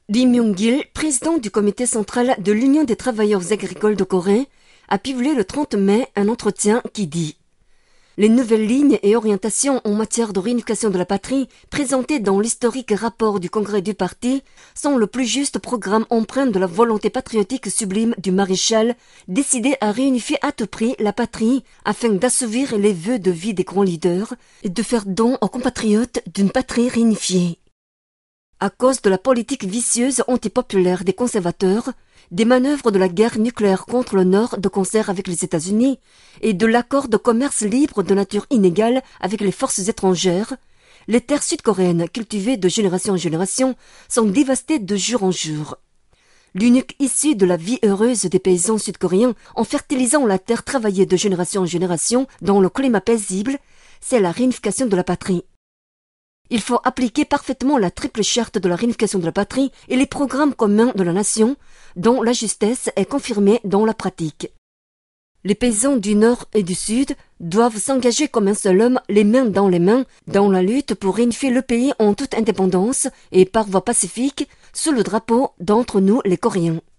Lee Myung-gil, président du comité central de l'Union des travailleurs agricoles de Corée, a publié le 30 mai un entretien qui dit « Les nouvelles lignes et orientations en matière de réunification de la patrie présentées dans l'historique rapport du congrès du parti sont le plus juste programme empreint de la volonté patriotique sublime du maréchal décidé à réunifier à tout prix la patrie afin d'assouvir les vœux de vie des grands leaders et de faire don aux compatriotes d'une patrie réunifiée. » À cause de la politique vicieuse antipopulaire des conservateurs, des manœuvres de la guerre nucléaire contre le Nord de concert avec les États-Unis et de l'accord de commerce libre de nature inégale avec les forces étrangères, les terres sud-coréennes cultivées de génération en génération sont dévastées de jour en jour. L'unique issue de la vie heureuse des paysans sud-coréens en fertilisant la terre travaillée de génération en génération dans le climat paisible, c'est la réunification de la patrie. Il faut appliquer parfaitement la triple charte de la réunification de la patrie et les programmes communs de la nation, dont la justesse est confirmée dans la pratique. Les paysans du Nord et du Sud doivent s'engager comme un seul homme, les mains dans la lutte pour réunifier le pays en toute indépendance et par voie pacifique, sous le drapeau d'entre nous les Coréens.